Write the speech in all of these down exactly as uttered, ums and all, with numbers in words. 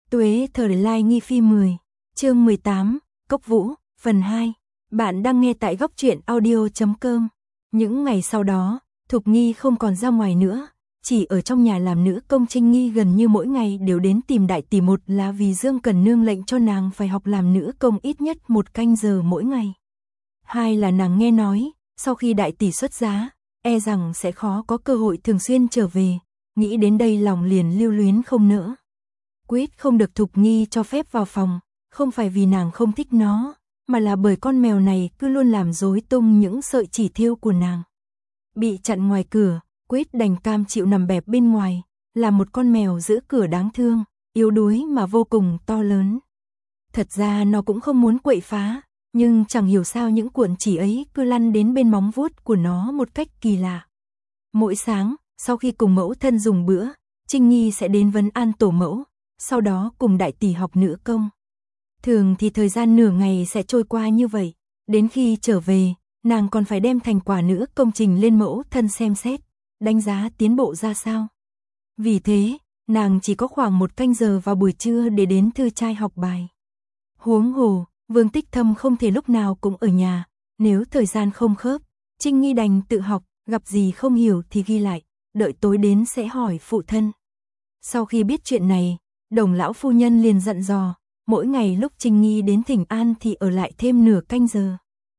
Tuế thời lai nghi phi mười, chương mười tám, Cốc Vũ, phần hai. Bạn đang nghe tại góc truyện audio chấm com. Những ngày sau đó, Thục Nghi không còn ra ngoài nữa, chỉ ở trong nhà làm nữ công. Trinh Nghi gần như mỗi ngày đều đến tìm đại tỷ, một là vì Dương Cần Nương lệnh cho nàng phải học làm nữ công ít nhất một canh giờ mỗi ngày. Hai là nàng nghe nói, sau khi đại tỷ xuất giá, e rằng sẽ khó có cơ hội thường xuyên trở về, nghĩ đến đây lòng liền lưu luyến không nỡ. Quyết không được Thục Nghi cho phép vào phòng, không phải vì nàng không thích nó, mà là bởi con mèo này cứ luôn làm rối tung những sợi chỉ thêu của nàng. Bị chặn ngoài cửa, Quyết đành cam chịu nằm bẹp bên ngoài, là một con mèo giữ cửa đáng thương, yếu đuối mà vô cùng to lớn. Thật ra nó cũng không muốn quậy phá, nhưng chẳng hiểu sao những cuộn chỉ ấy cứ lăn đến bên móng vuốt của nó một cách kỳ lạ. Mỗi sáng, sau khi cùng mẫu thân dùng bữa, Trinh Nghi sẽ đến vấn an tổ mẫu, sau đó cùng đại tỷ học nữ công. Thường thì thời gian nửa ngày sẽ trôi qua như vậy, đến khi trở về, nàng còn phải đem thành quả nữ công trình lên mẫu thân xem xét, đánh giá tiến bộ ra sao. Vì thế, nàng chỉ có khoảng một canh giờ vào buổi trưa để đến thư trai học bài. Huống hồ, Vương Tích Thâm không thể lúc nào cũng ở nhà, nếu thời gian không khớp, Trinh Nghi đành tự học, gặp gì không hiểu thì ghi lại, đợi tối đến sẽ hỏi phụ thân. Sau khi biết chuyện này, Đồng lão phu nhân liền dặn dò, mỗi ngày lúc Trinh Nghi đến thỉnh an thì ở lại thêm nửa canh giờ.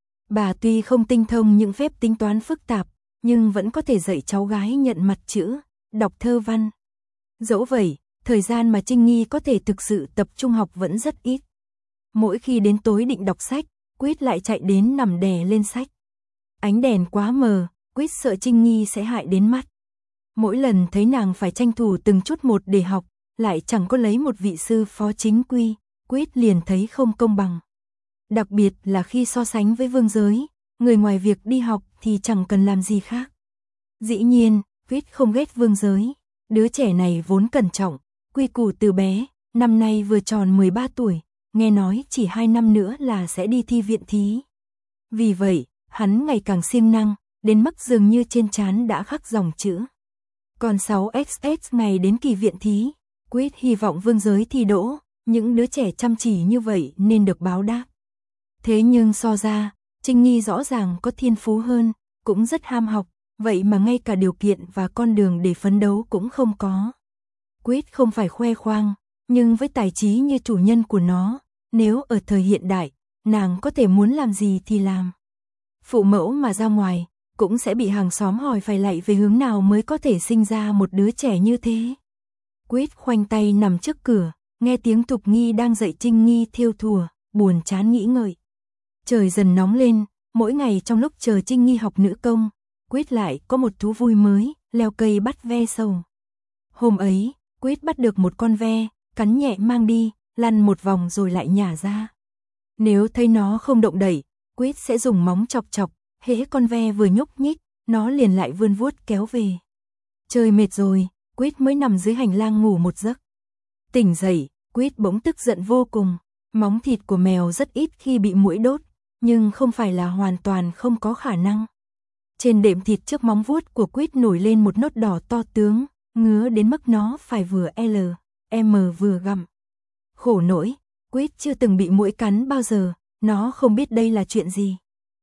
Bà tuy không tinh thông những phép tính toán phức tạp, nhưng vẫn có thể dạy cháu gái nhận mặt chữ, đọc thơ văn. Dẫu vậy, thời gian mà Trinh Nghi có thể thực sự tập trung học vẫn rất ít. Mỗi khi đến tối định đọc sách, Quyết lại chạy đến nằm đè lên sách. Ánh đèn quá mờ, Quyết sợ Trinh Nghi sẽ hại đến mắt. Mỗi lần thấy nàng phải tranh thủ từng chút một để học, lại chẳng có lấy một vị sư phó chính quy, Quyết liền thấy không công bằng. Đặc biệt là khi so sánh với Vương Giới, người ngoài việc đi học thì chẳng cần làm gì khác. Dĩ nhiên, Quyết không ghét Vương Giới, đứa trẻ này vốn cẩn trọng, quy củ từ bé, năm nay vừa tròn mười ba tuổi, nghe nói chỉ hai năm nữa là sẽ đi thi viện thí. Vì vậy, hắn ngày càng siêng năng, đến mức dường như trên trán đã khắc dòng chữ. Còn sáu x x ngày đến kỳ viện thí, Quyết hy vọng Vương Giới thi đỗ, những đứa trẻ chăm chỉ như vậy nên được báo đáp. Thế nhưng so ra, Trinh Nghi rõ ràng có thiên phú hơn, cũng rất ham học, vậy mà ngay cả điều kiện và con đường để phấn đấu cũng không có. Quyết không phải khoe khoang, nhưng với tài trí như chủ nhân của nó, nếu ở thời hiện đại, nàng có thể muốn làm gì thì làm. Phụ mẫu mà ra ngoài, cũng sẽ bị hàng xóm hỏi phải lạy về hướng nào mới có thể sinh ra một đứa trẻ như thế. Quyết khoanh tay nằm trước cửa, nghe tiếng Thục Nghi đang dạy Trinh Nghi thêu thùa, buồn chán nghĩ ngợi. Trời dần nóng lên, mỗi ngày trong lúc chờ Trinh Nghi học nữ công, Quyết lại có một thú vui mới, leo cây bắt ve sầu. Hôm ấy, Quyết bắt được một con ve, cắn nhẹ mang đi, lăn một vòng rồi lại nhả ra. Nếu thấy nó không động đậy, Quyết sẽ dùng móng chọc chọc, hễ con ve vừa nhúc nhích, nó liền lại vươn vuốt kéo về. Trời mệt rồi, Quyết mới nằm dưới hành lang ngủ một giấc. Tỉnh dậy, Quyết bỗng tức giận vô cùng, móng thịt của mèo rất ít khi bị muỗi đốt, nhưng không phải là hoàn toàn không có khả năng. Trên đệm thịt trước móng vuốt của Quyết nổi lên một nốt đỏ to tướng, ngứa đến mức nó phải vừa L, M vừa gặm. Khổ nỗi, Quyết chưa từng bị muỗi cắn bao giờ, nó không biết đây là chuyện gì.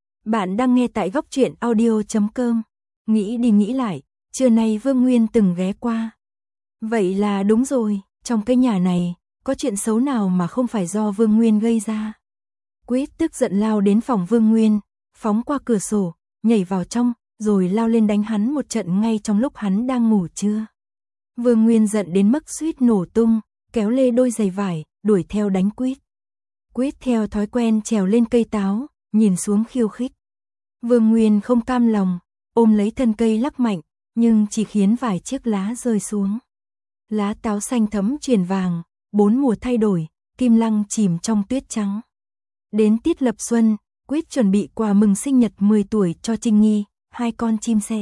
Bạn đang nghe tại góc truyện audio chấm com. Nghĩ đi nghĩ lại, trưa nay Vương Nguyên từng ghé qua. Vậy là đúng rồi, trong cái nhà này, có chuyện xấu nào mà không phải do Vương Nguyên gây ra. Quyết tức giận lao đến phòng Vương Nguyên, phóng qua cửa sổ, nhảy vào trong, rồi lao lên đánh hắn một trận ngay trong lúc hắn đang ngủ trưa. Vương Nguyên giận đến mức suýt nổ tung, kéo lê đôi giày vải, đuổi theo đánh Quyết. Quyết theo thói quen trèo lên cây táo, nhìn xuống khiêu khích. Vương Nguyên không cam lòng, ôm lấy thân cây lắc mạnh, nhưng chỉ khiến vài chiếc lá rơi xuống. Lá táo xanh thẫm chuyển vàng, bốn mùa thay đổi, kim lăng chìm trong tuyết trắng. Đến tiết lập xuân, Quyết chuẩn bị quà mừng sinh nhật mười tuổi cho Trinh Nghi, hai con chim sẻ.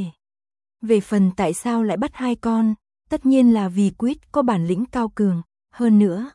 Về phần tại sao lại bắt hai con, tất nhiên là vì Quyết có bản lĩnh cao cường, hơn nữa.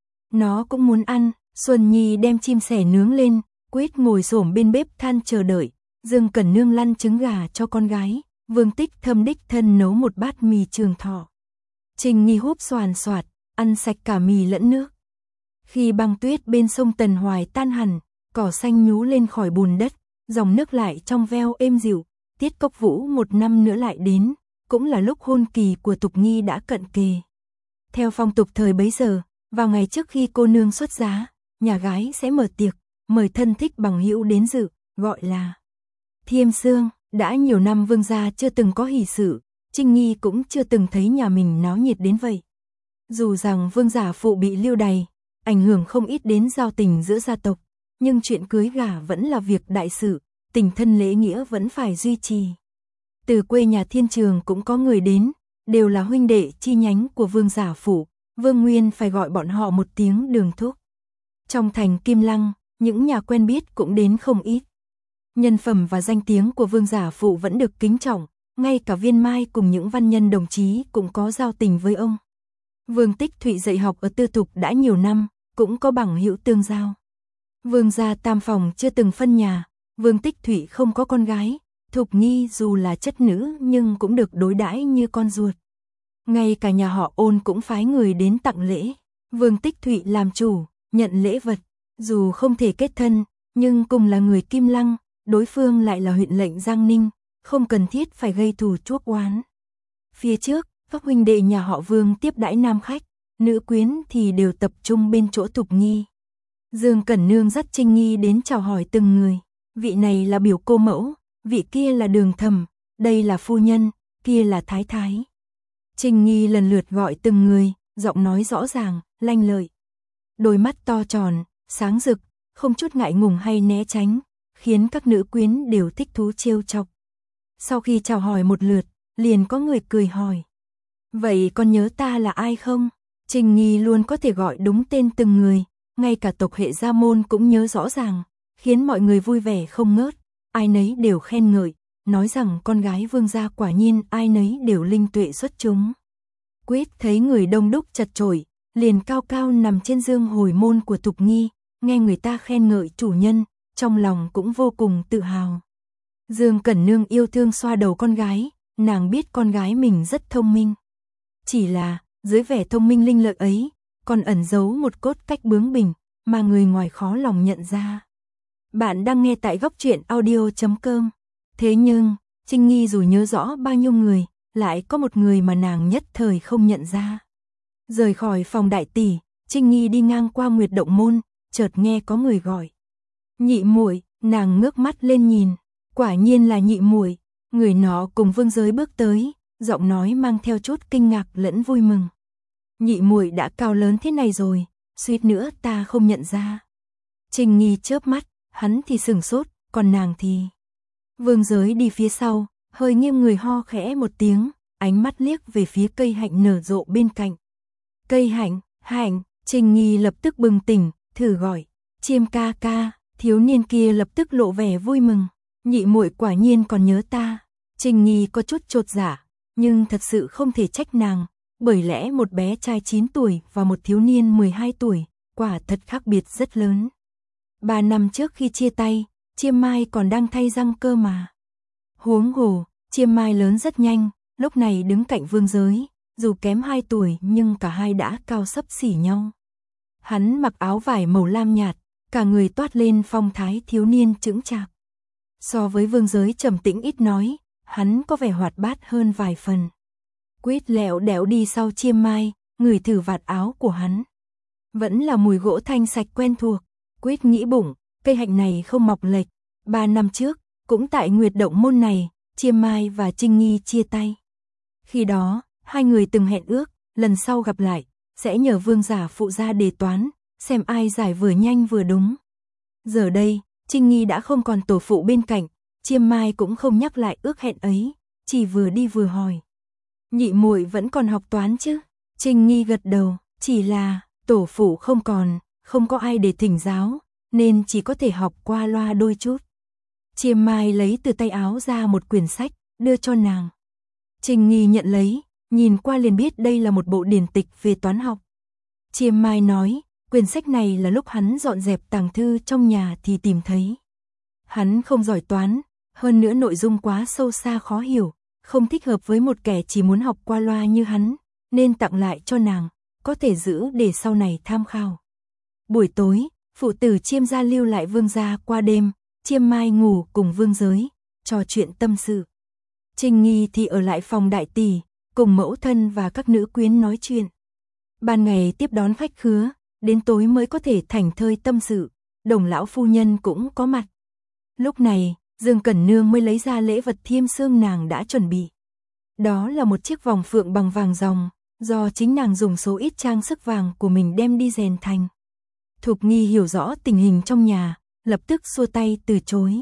Nó cũng muốn ăn, Xuân Nhi đem chim sẻ nướng lên, Quyết ngồi xổm bên bếp than chờ đợi, Dương Cẩn Nương lăn trứng gà cho con gái, Vương Tích Thâm đích thân nấu một bát mì trường thọ. Trinh Nghi húp xoàn xoạt, ăn sạch cả mì lẫn nước. Khi băng tuyết bên sông Tần Hoài tan hẳn, cỏ xanh nhú lên khỏi bùn đất, dòng nước lại trong veo êm dịu, Tiết Cốc Vũ một năm nữa lại đến, cũng là lúc hôn kỳ của Tục Nghi đã cận kề. Theo phong tục thời bấy giờ, vào ngày trước khi cô nương xuất giá, nhà gái sẽ mở tiệc, mời thân thích bằng hữu đến dự, gọi là thiêm sương. Đã nhiều năm Vương gia chưa từng có hỷ sự, Trinh Nghi cũng chưa từng thấy nhà mình náo nhiệt đến vậy. Dù rằng Vương giả phụ bị lưu đày, ảnh hưởng không ít đến giao tình giữa gia tộc, nhưng chuyện cưới gả vẫn là việc đại sự, tình thân lễ nghĩa vẫn phải duy trì. Từ quê nhà Thiên Trường cũng có người đến, đều là huynh đệ chi nhánh của Vương giả phụ, Vương Nguyên phải gọi bọn họ một tiếng Đường thúc. Trong thành Kim Lăng, những nhà quen biết cũng đến không ít. Nhân phẩm và danh tiếng của Vương giả phụ vẫn được kính trọng, ngay cả Viên Mai cùng những văn nhân đồng chí cũng có giao tình với ông. Vương Tích Thụy dạy học ở Tư Thục đã nhiều năm, cũng có bằng hữu tương giao. Vương gia tam phòng chưa từng phân nhà, Vương Tích Thụy không có con gái, Thục Nghi dù là chất nữ nhưng cũng được đối đãi như con ruột. Ngay cả nhà họ Ôn cũng phái người đến tặng lễ, Vương Tích Thụy làm chủ, nhận lễ vật, dù không thể kết thân, nhưng cùng là người Kim Lăng, đối phương lại là huyện lệnh Giang Ninh, không cần thiết phải gây thù chuốc oán. Phía trước, các huynh đệ nhà họ Vương tiếp đãi nam khách, nữ quyến thì đều tập trung bên chỗ Thục Nghi. Dương Cẩn Nương dắt Trinh Nghi đến chào hỏi từng người, vị này là biểu cô mẫu, vị kia là Đường thẩm, đây là phu nhân, kia là thái thái. Trinh Nghi lần lượt gọi từng người, giọng nói rõ ràng, lanh lợi. Đôi mắt to tròn, sáng rực, không chút ngại ngùng hay né tránh, khiến các nữ quyến đều thích thú trêu chọc. Sau khi chào hỏi một lượt, liền có người cười hỏi: "Vậy con nhớ ta là ai không?" Trinh Nghi luôn có thể gọi đúng tên từng người, ngay cả tộc hệ Gia Môn cũng nhớ rõ ràng, khiến mọi người vui vẻ không ngớt, ai nấy đều khen ngợi, nói rằng con gái Vương gia quả nhiên ai nấy đều linh tuệ xuất chúng. Quyết thấy người đông đúc chật chội, liền cao cao nằm trên dương hồi môn của Thục Nghi, nghe người ta khen ngợi chủ nhân, trong lòng cũng vô cùng tự hào. Dương Cẩn Nương yêu thương xoa đầu con gái, nàng biết con gái mình rất thông minh. Chỉ là, dưới vẻ thông minh linh lợi ấy, còn ẩn giấu một cốt cách bướng bỉnh, mà người ngoài khó lòng nhận ra. Bạn đang nghe tại góc truyện audio chấm com. Thế nhưng, Trinh Nghi dù nhớ rõ bao nhiêu người, lại có một người mà nàng nhất thời không nhận ra. Rời khỏi phòng đại tỷ, Trinh Nghi đi ngang qua Nguyệt Động Môn, chợt nghe có người gọi: "Nhị muội." Nàng ngước mắt lên nhìn, quả nhiên là nhị muội, người nọ cùng Vương Giới bước tới, giọng nói mang theo chút kinh ngạc lẫn vui mừng. "Nhị muội đã cao lớn thế này rồi, suýt nữa ta không nhận ra." Trinh Nghi chớp mắt, hắn thì sửng sốt, còn nàng thì... Vương Giới đi phía sau, hơi nghiêng người ho khẽ một tiếng, ánh mắt liếc về phía cây hạnh nở rộ bên cạnh. "Cây hạnh, hạnh." Trinh Nghi lập tức bừng tỉnh, thử gọi: "Chiêm ca ca." Thiếu niên kia lập tức lộ vẻ vui mừng: "Nhị muội quả nhiên còn nhớ ta." Trinh Nghi có chút chột dạ, nhưng thật sự không thể trách nàng, bởi lẽ một bé trai chín tuổi và một thiếu niên mười hai tuổi, quả thật khác biệt rất lớn. Ba năm trước khi chia tay, Chiêm Mai còn đang thay răng cơ mà. Huống hồ, Chiêm Mai lớn rất nhanh, lúc này đứng cạnh Vương Giới, dù kém hai tuổi nhưng cả hai đã cao xấp xỉ nhau. Hắn mặc áo vải màu lam nhạt, cả người toát lên phong thái thiếu niên chững chạc. So với Vương Giới trầm tĩnh ít nói, hắn có vẻ hoạt bát hơn vài phần. Quyết lẹo đẽo đi sau Chiêm Mai, ngửi thử vạt áo của hắn. Vẫn là mùi gỗ thanh sạch quen thuộc. Quyết nghĩ bụng, cây hạnh này không mọc lệch. Ba năm trước, cũng tại Nguyệt Động Môn này, Chiêm Mai và Trinh Nghi chia tay. Khi đó, hai người từng hẹn ước, lần sau gặp lại, sẽ nhờ Vương giả phụ ra đề toán, xem ai giải vừa nhanh vừa đúng. Giờ đây, Trinh Nghi đã không còn tổ phụ bên cạnh, Chiêm Mai cũng không nhắc lại ước hẹn ấy, chỉ vừa đi vừa hỏi: "Nhị muội vẫn còn học toán chứ?" Trinh Nghi gật đầu, chỉ là tổ phụ không còn, không có ai để thỉnh giáo, nên chỉ có thể học qua loa đôi chút. Chiêm Mai lấy từ tay áo ra một quyển sách, đưa cho nàng. Trinh Nghi nhận lấy, nhìn qua liền biết đây là một bộ điển tịch về toán học. Chiêm Mai nói, quyển sách này là lúc hắn dọn dẹp tàng thư trong nhà thì tìm thấy. Hắn không giỏi toán, hơn nữa nội dung quá sâu xa khó hiểu, không thích hợp với một kẻ chỉ muốn học qua loa như hắn, nên tặng lại cho nàng, có thể giữ để sau này tham khảo. Buổi tối, phụ tử Chiêm gia lưu lại Vương gia qua đêm, Chiêm Mai ngủ cùng Vương Giới, trò chuyện tâm sự. Trinh Nghi thì ở lại phòng đại tỷ, cùng mẫu thân và các nữ quyến nói chuyện. Ban ngày tiếp đón khách khứa, đến tối mới có thể thảnh thơi tâm sự, Đồng lão phu nhân cũng có mặt. Lúc này, Dương Cẩn Nương mới lấy ra lễ vật thiêm xương nàng đã chuẩn bị. Đó là một chiếc vòng phượng bằng vàng ròng, do chính nàng dùng số ít trang sức vàng của mình đem đi rèn thành. Thục Nghi hiểu rõ tình hình trong nhà, lập tức xua tay từ chối.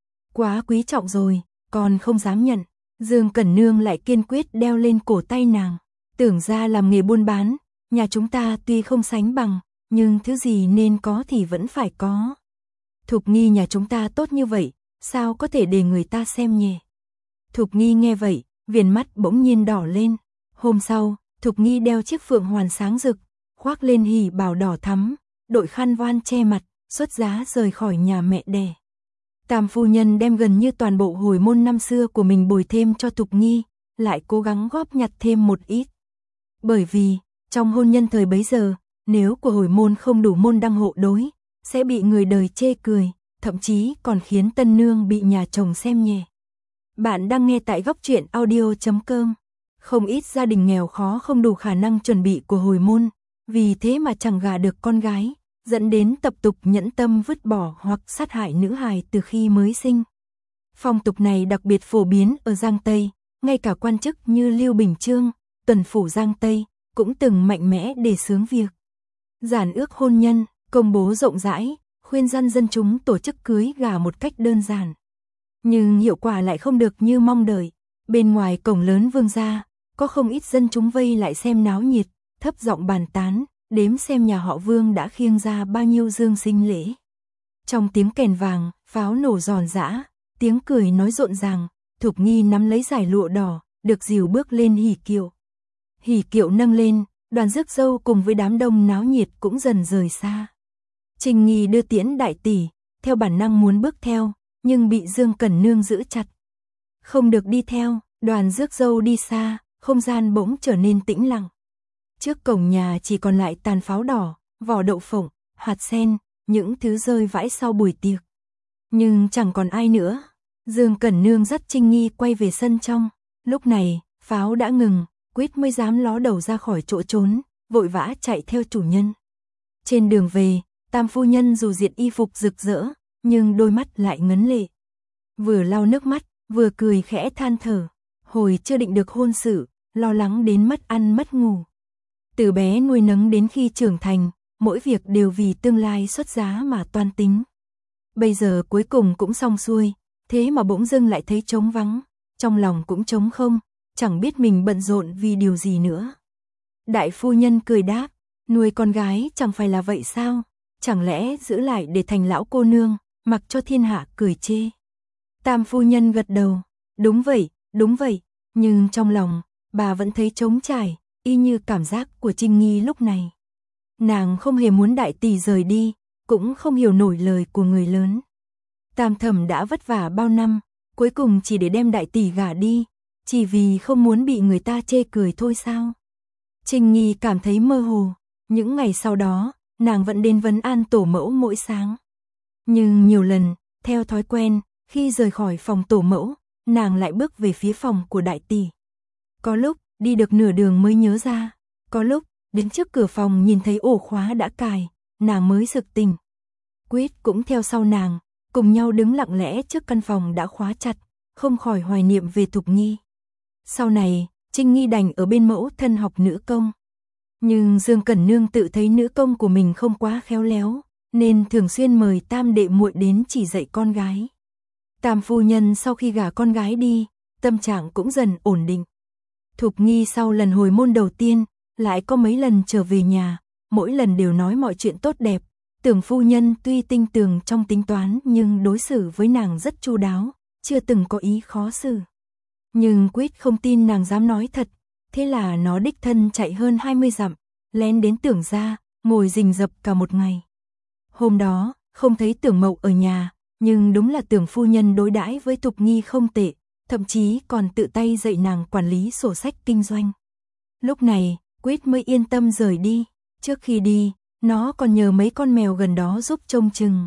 Quá quý trọng rồi, còn không dám nhận. Dương Cẩn Nương lại kiên quyết đeo lên cổ tay nàng. Tưởng ra làm nghề buôn bán, nhà chúng ta tuy không sánh bằng, nhưng thứ gì nên có thì vẫn phải có. Thục Nghi nhà chúng ta tốt như vậy, sao có thể để người ta xem nhẹ. Thục Nghi nghe vậy, viền mắt bỗng nhiên đỏ lên. Hôm sau, Thục Nghi đeo chiếc phượng hoàn sáng rực, khoác lên hỉ bào đỏ thắm, đội khăn voan che mặt, xuất giá rời khỏi nhà mẹ đẻ. Tam phu nhân đem gần như toàn bộ hồi môn năm xưa của mình bồi thêm cho Thục Nghi, lại cố gắng góp nhặt thêm một ít. Bởi vì, trong hôn nhân thời bấy giờ, nếu của hồi môn không đủ môn đăng hộ đối, sẽ bị người đời chê cười, thậm chí còn khiến tân nương bị nhà chồng xem nhẹ. Bạn đang nghe tại góc truyện audio chấm com. Không ít gia đình nghèo khó không đủ khả năng chuẩn bị của hồi môn, vì thế mà chẳng gả được con gái, dẫn đến tập tục nhẫn tâm vứt bỏ hoặc sát hại nữ hài từ khi mới sinh. Phong tục này đặc biệt phổ biến ở Giang Tây, ngay cả quan chức như Lưu Bình Chương, tuần phủ Giang Tây, cũng từng mạnh mẽ đề xướng việc giản ước hôn nhân, công bố rộng rãi, khuyên răn dân chúng tổ chức cưới gả một cách đơn giản. Nhưng hiệu quả lại không được như mong đợi. Bên ngoài cổng lớn Vương gia, có không ít dân chúng vây lại xem náo nhiệt, thấp giọng bàn tán, đếm xem nhà họ Vương đã khiêng ra bao nhiêu dương sinh lễ. Trong tiếng kèn vàng, pháo nổ giòn giã, tiếng cười nói rộn ràng, Thục Nghi nắm lấy dải lụa đỏ, được dìu bước lên hỉ kiệu. Hỉ kiệu nâng lên, đoàn rước dâu cùng với đám đông náo nhiệt cũng dần rời xa. Trình Nghi đưa tiễn đại tỷ, theo bản năng muốn bước theo, nhưng bị Dương Cẩn Nương giữ chặt. Không được đi theo, đoàn rước dâu đi xa, không gian bỗng trở nên tĩnh lặng. Trước cổng nhà chỉ còn lại tàn pháo đỏ, vỏ đậu phộng, hạt sen, những thứ rơi vãi sau buổi tiệc. Nhưng chẳng còn ai nữa. Dương Cẩn Nương dắt Trinh Nghi quay về sân trong. Lúc này, pháo đã ngừng, Quýt mới dám ló đầu ra khỏi chỗ trốn, vội vã chạy theo chủ nhân. Trên đường về, Tam phu nhân dù diện y phục rực rỡ, nhưng đôi mắt lại ngấn lệ. Vừa lau nước mắt, vừa cười khẽ than thở. Hồi chưa định được hôn sự, lo lắng đến mất ăn mất ngủ. Từ bé nuôi nấng đến khi trưởng thành, mỗi việc đều vì tương lai xuất giá mà toan tính. Bây giờ cuối cùng cũng xong xuôi, thế mà bỗng dưng lại thấy trống vắng, trong lòng cũng trống không, chẳng biết mình bận rộn vì điều gì nữa. Đại phu nhân cười đáp, nuôi con gái chẳng phải là vậy sao, chẳng lẽ giữ lại để thành lão cô nương, mặc cho thiên hạ cười chê. Tam phu nhân gật đầu, đúng vậy, đúng vậy, nhưng trong lòng, bà vẫn thấy trống trải, y như cảm giác của Trinh Nghi lúc này. Nàng không hề muốn đại tỷ rời đi, cũng không hiểu nổi lời của người lớn. Tam thẩm đã vất vả bao năm, cuối cùng chỉ để đem đại tỷ gả đi, chỉ vì không muốn bị người ta chê cười thôi sao. Trinh Nghi cảm thấy mơ hồ, những ngày sau đó, nàng vẫn đến vấn an tổ mẫu mỗi sáng. Nhưng nhiều lần, theo thói quen, khi rời khỏi phòng tổ mẫu, nàng lại bước về phía phòng của đại tỷ. Có lúc, đi được nửa đường mới nhớ ra, có lúc, đến trước cửa phòng nhìn thấy ổ khóa đã cài, nàng mới sực tỉnh. Quýt cũng theo sau nàng, cùng nhau đứng lặng lẽ trước căn phòng đã khóa chặt, không khỏi hoài niệm về Thục Nghi. Sau này, Trinh Nghi đành ở bên mẫu thân học nữ công. Nhưng Dương Cẩn Nương tự thấy nữ công của mình không quá khéo léo, nên thường xuyên mời tam đệ muội đến chỉ dạy con gái. Tam phu nhân sau khi gả con gái đi, tâm trạng cũng dần ổn định. Thục Nghi sau lần hồi môn đầu tiên, lại có mấy lần trở về nhà, mỗi lần đều nói mọi chuyện tốt đẹp. Tưởng phu nhân tuy tinh tường trong tính toán nhưng đối xử với nàng rất chu đáo, chưa từng có ý khó xử. Nhưng Quýt không tin nàng dám nói thật, thế là nó đích thân chạy hơn hai mươi dặm, lén đến Tưởng gia, ngồi rình rập cả một ngày. Hôm đó, không thấy Tưởng Mậu ở nhà, nhưng đúng là Tưởng phu nhân đối đãi với Thục Nghi không tệ, thậm chí còn tự tay dạy nàng quản lý sổ sách kinh doanh. Lúc này, Quýt mới yên tâm rời đi. Trước khi đi, nó còn nhờ mấy con mèo gần đó giúp trông chừng.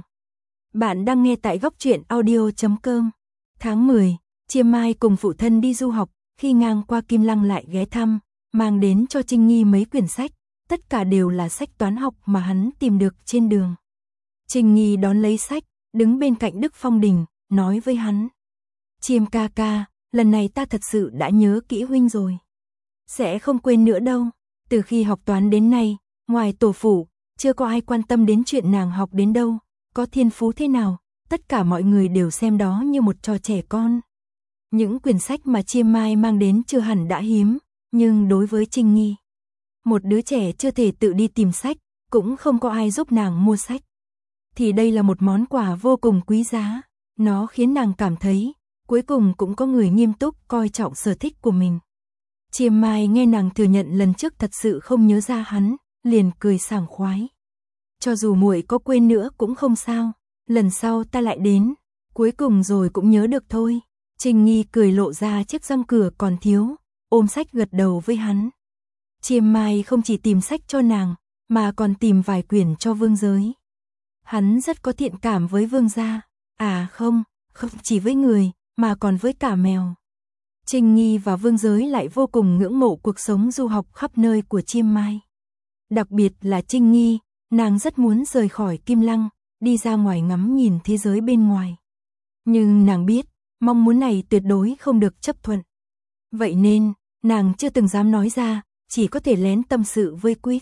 Bạn đang nghe tại góc truyện audio chấm com. Tháng mười, Chiêm Mai cùng phụ thân đi du học, khi ngang qua Kim Lăng lại ghé thăm, mang đến cho Trinh Nghi mấy quyển sách, tất cả đều là sách toán học mà hắn tìm được trên đường. Trinh Nghi đón lấy sách, đứng bên cạnh Đức Phong Đình, nói với hắn. Chiêm ca ca, lần này ta thật sự đã nhớ kỹ huynh rồi. Sẽ không quên nữa đâu, từ khi học toán đến nay, ngoài tổ phủ, chưa có ai quan tâm đến chuyện nàng học đến đâu, có thiên phú thế nào, tất cả mọi người đều xem đó như một trò trẻ con. Những quyển sách mà Chiêm Mai mang đến chưa hẳn đã hiếm, nhưng đối với Trinh Nghi, một đứa trẻ chưa thể tự đi tìm sách, cũng không có ai giúp nàng mua sách, thì đây là một món quà vô cùng quý giá. Nó khiến nàng cảm thấy, cuối cùng cũng có người nghiêm túc coi trọng sở thích của mình. Chiêm Mai nghe nàng thừa nhận lần trước thật sự không nhớ ra hắn, liền cười sảng khoái. Cho dù muội có quên nữa cũng không sao, lần sau ta lại đến, cuối cùng rồi cũng nhớ được thôi. Trinh Nghi cười lộ ra chiếc răng cửa còn thiếu, ôm sách gật đầu với hắn. Chiêm Mai không chỉ tìm sách cho nàng, mà còn tìm vài quyển cho Vương Giới. Hắn rất có thiện cảm với Vương gia, à không, không chỉ với người, mà còn với cả mèo. Trinh Nghi và Vương Giới lại vô cùng ngưỡng mộ cuộc sống du học khắp nơi của Chiêm Mai. Đặc biệt là Trinh Nghi, nàng rất muốn rời khỏi Kim Lăng, đi ra ngoài ngắm nhìn thế giới bên ngoài. Nhưng nàng biết, mong muốn này tuyệt đối không được chấp thuận. Vậy nên, nàng chưa từng dám nói ra, chỉ có thể lén tâm sự với Quýt.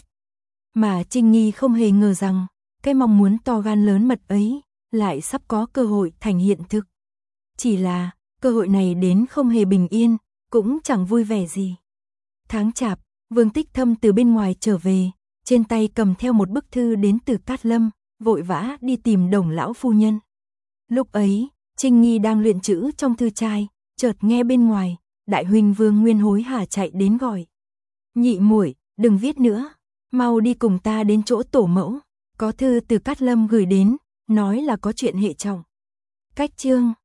Mà Trinh Nghi không hề ngờ rằng, cái mong muốn to gan lớn mật ấy, lại sắp có cơ hội thành hiện thực. Chỉ là, cơ hội này đến không hề bình yên, cũng chẳng vui vẻ gì. Tháng Chạp, Vương Tích Thâm từ bên ngoài trở về, trên tay cầm theo một bức thư đến từ Cát Lâm, vội vã đi tìm Đồng lão phu nhân. Lúc ấy, Trinh Nghi đang luyện chữ trong thư trai, chợt nghe bên ngoài, đại huynh Vương Nguyên hối hả chạy đến gọi. Nhị muội, đừng viết nữa, mau đi cùng ta đến chỗ tổ mẫu, có thư từ Cát Lâm gửi đến, nói là có chuyện hệ trọng. Cách chương